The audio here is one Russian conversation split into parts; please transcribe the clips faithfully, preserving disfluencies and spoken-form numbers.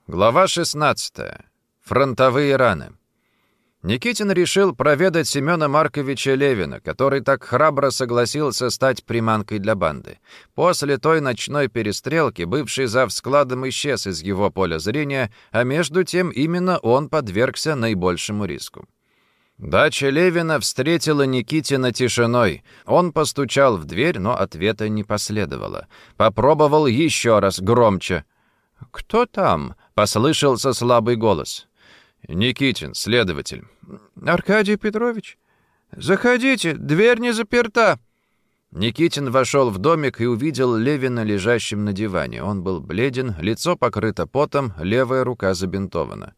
Глава шестнадцатая. Фронтовые раны. Никитин решил проведать Семена Марковича Левина, который так храбро согласился стать приманкой для банды. После той ночной перестрелки бывший зав. Складом исчез из его поля зрения, а между тем именно он подвергся наибольшему риску. Дача Левина встретила Никитина тишиной. Он постучал в дверь, но ответа не последовало. Попробовал еще раз громче. «Кто там?» — послышался слабый голос. «Никитин, следователь». «Аркадий Петрович? Заходите, дверь не заперта». Никитин вошел в домик и увидел Левина лежащим на диване. Он был бледен, лицо покрыто потом, левая рука забинтована.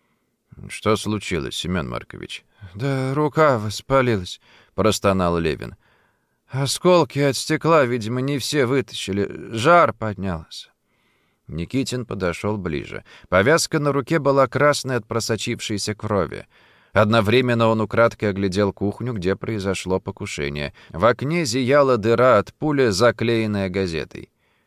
«Что случилось, Семен Маркович?» «Да рука воспалилась», — простонал Левин. «Осколки от стекла, видимо, не все вытащили. Жар поднялся». Никитин подошел ближе. Повязка на руке была красной от просочившейся крови. Одновременно он украдкой оглядел кухню, где произошло покушение. В окне зияла дыра от пули, заклеенная газетой.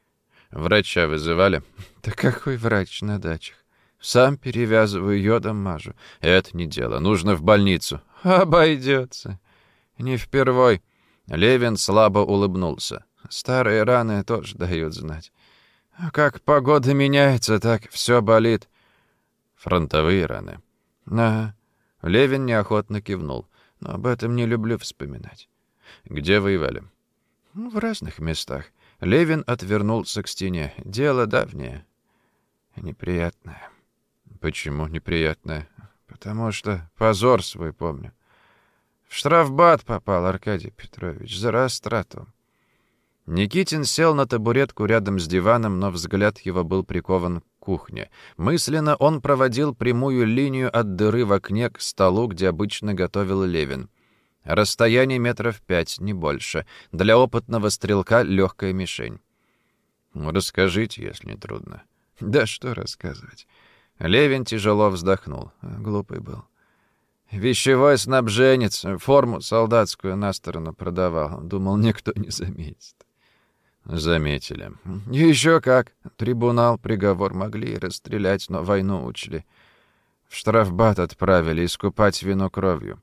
«Врача вызывали?» «Да какой врач на дачах? Сам перевязываю, йодом мажу». «Это не дело. Нужно в больницу». «Обойдется. Не впервой». Левин слабо улыбнулся. «Старые раны тоже дают знать. Как погода меняется, так все болит». «Фронтовые раны?» «Ага». Левин неохотно кивнул. «Но об этом не люблю вспоминать». «Где воевали?» «В разных местах». Левин отвернулся к стене. «Дело давнее. Неприятное». «Почему неприятное?» «Потому что позор свой помню. В штрафбат попал, Аркадий Петрович, за растрату». Никитин сел на табуретку рядом с диваном, но взгляд его был прикован к кухне. Мысленно он проводил прямую линию от дыры в окне к столу, где обычно готовил Левин. Расстояние метров пять, не больше. Для опытного стрелка легкая мишень. «Расскажите, если не трудно». «Да что рассказывать». Левин тяжело вздохнул. Глупый был. Вещевой снабженец, форму солдатскую на сторону продавал. Думал, никто не заметит. Заметили. Еще как. Трибунал, приговор могли и расстрелять, но войну учли. В штрафбат отправили искупать вину кровью.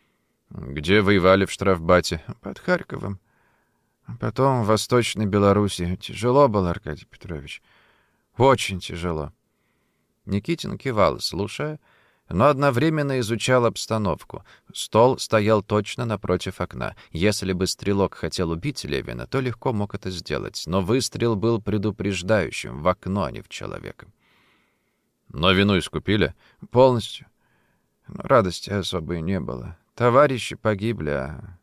Где воевали в штрафбате? Под Харьковом. Потом в Восточной Белоруссии. Тяжело было, Аркадий Петрович. Очень тяжело. Никитин кивал, слушая, но одновременно изучал обстановку. Стол стоял точно напротив окна. Если бы стрелок хотел убить Левина, то легко мог это сделать, но выстрел был предупреждающим, в окно, а не в человека. «Но вину искупили?» «Полностью. Но радости особой не было. Товарищи погибли, а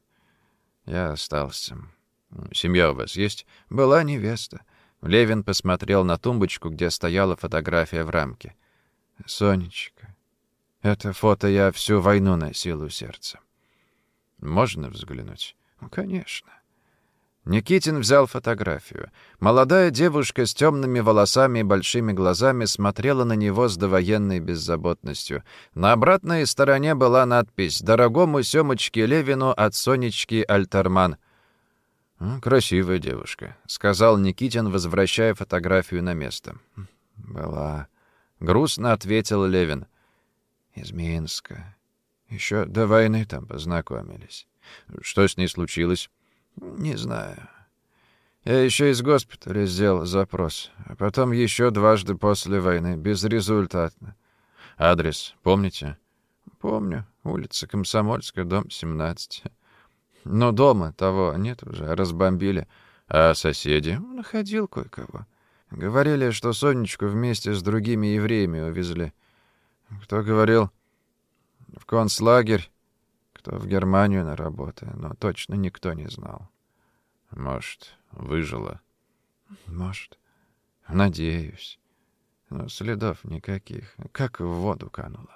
я остался». «Семья у вас есть?» «Была невеста». Левин посмотрел на тумбочку, где стояла фотография в рамке. «Сонечка. Это фото я всю войну носил у сердца». «Можно взглянуть?» «Конечно». Никитин взял фотографию. Молодая девушка с темными волосами и большими глазами смотрела на него с довоенной беззаботностью. На обратной стороне была надпись «Дорогому Семочке Левину от Сонечки Альтерман». «Красивая девушка», — сказал Никитин, возвращая фотографию на место. «Была...» — грустно ответил Левин. «Из Минска. Еще до войны там познакомились». «Что с ней случилось?» «Не знаю. Я еще из госпиталя сделал запрос, а потом еще дважды после войны, безрезультатно». «Адрес помните?» «Помню. Улица Комсомольская, дом семнадцать. Но дома того нет уже, разбомбили». «А соседи?» «Находил кое-кого. Говорили, что Сонечку вместе с другими евреями увезли. Кто говорил, в концлагерь, кто в Германию на работу, но точно никто не знал». «Может, выжила?» «Может. Надеюсь. Но следов никаких. Как в воду канула».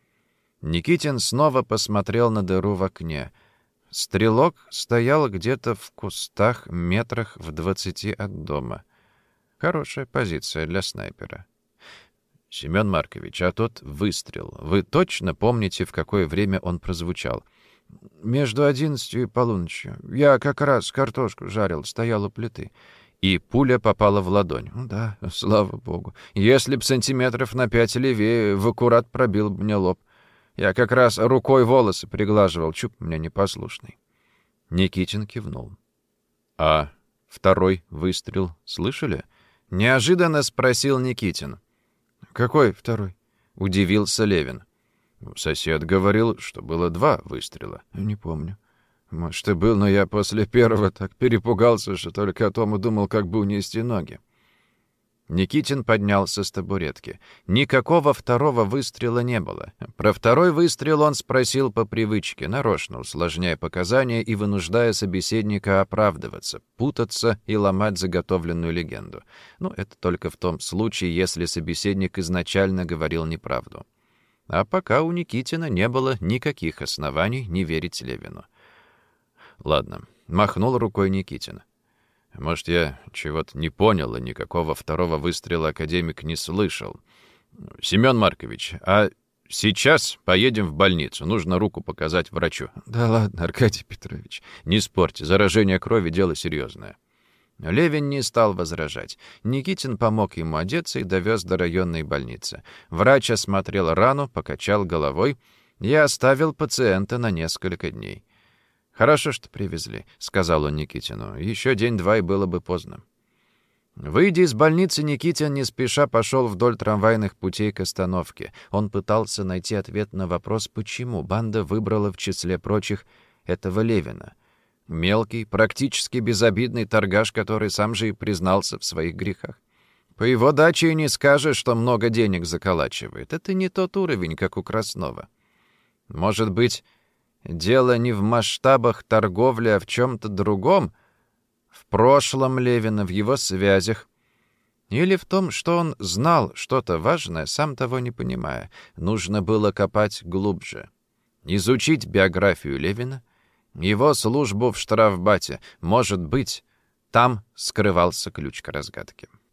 Никитин снова посмотрел на дыру в окне. Стрелок стоял где-то в кустах метрах в двадцати от дома. Хорошая позиция для снайпера. «Семен Маркович, а тот выстрел, вы точно помните, в какое время он прозвучал?» «Между одиннадцатью и полуночью. Я как раз картошку жарил, стоял у плиты. И пуля попала в ладонь. Ну да, слава богу. Если б сантиметров на пять левее, в аккурат пробил бы мне лоб. Я как раз рукой волосы приглаживал, чуб у меня непослушный. Никитин кивнул. «А второй выстрел слышали?» — неожиданно спросил Никитин. «Какой второй?» — удивился Левин. «Сосед говорил, что было два выстрела». «Не помню. Может, и был, но я после первого так перепугался, что только о том и думал, как бы унести ноги». Никитин поднялся с табуретки. Никакого второго выстрела не было. Про второй выстрел он спросил по привычке, нарочно усложняя показания и вынуждая собеседника оправдываться, путаться и ломать заготовленную легенду. Ну, это только в том случае, если собеседник изначально говорил неправду. А пока у Никитина не было никаких оснований не верить Левину. «Ладно», — махнул рукой Никитин. «Может, я чего-то не понял, и никакого второго выстрела академик не слышал. Семен Маркович, а сейчас поедем в больницу. Нужно руку показать врачу». «Да ладно, Аркадий Петрович, не спорьте. Заражение крови — дело серьезное». Левин не стал возражать. Никитин помог ему одеться и довез до районной больницы. Врач осмотрел рану, покачал головой и оставил пациента на несколько дней. «Хорошо, что привезли», — сказал он Никитину. «Еще день-два, и было бы поздно». Выйдя из больницы, Никитин не спеша пошел вдоль трамвайных путей к остановке. Он пытался найти ответ на вопрос, почему банда выбрала в числе прочих этого Левина. Мелкий, практически безобидный торгаш, который сам же и признался в своих грехах. По его даче и не скажешь, что много денег заколачивает. Это не тот уровень, как у Краснова. Может быть, дело не в масштабах торговли, а в чем-то другом, в прошлом Левина, в его связях. Или в том, что он знал что-то важное, сам того не понимая. Нужно было копать глубже. Изучить биографию Левина, его службу в штрафбате. Может быть, там скрывался ключ к разгадке.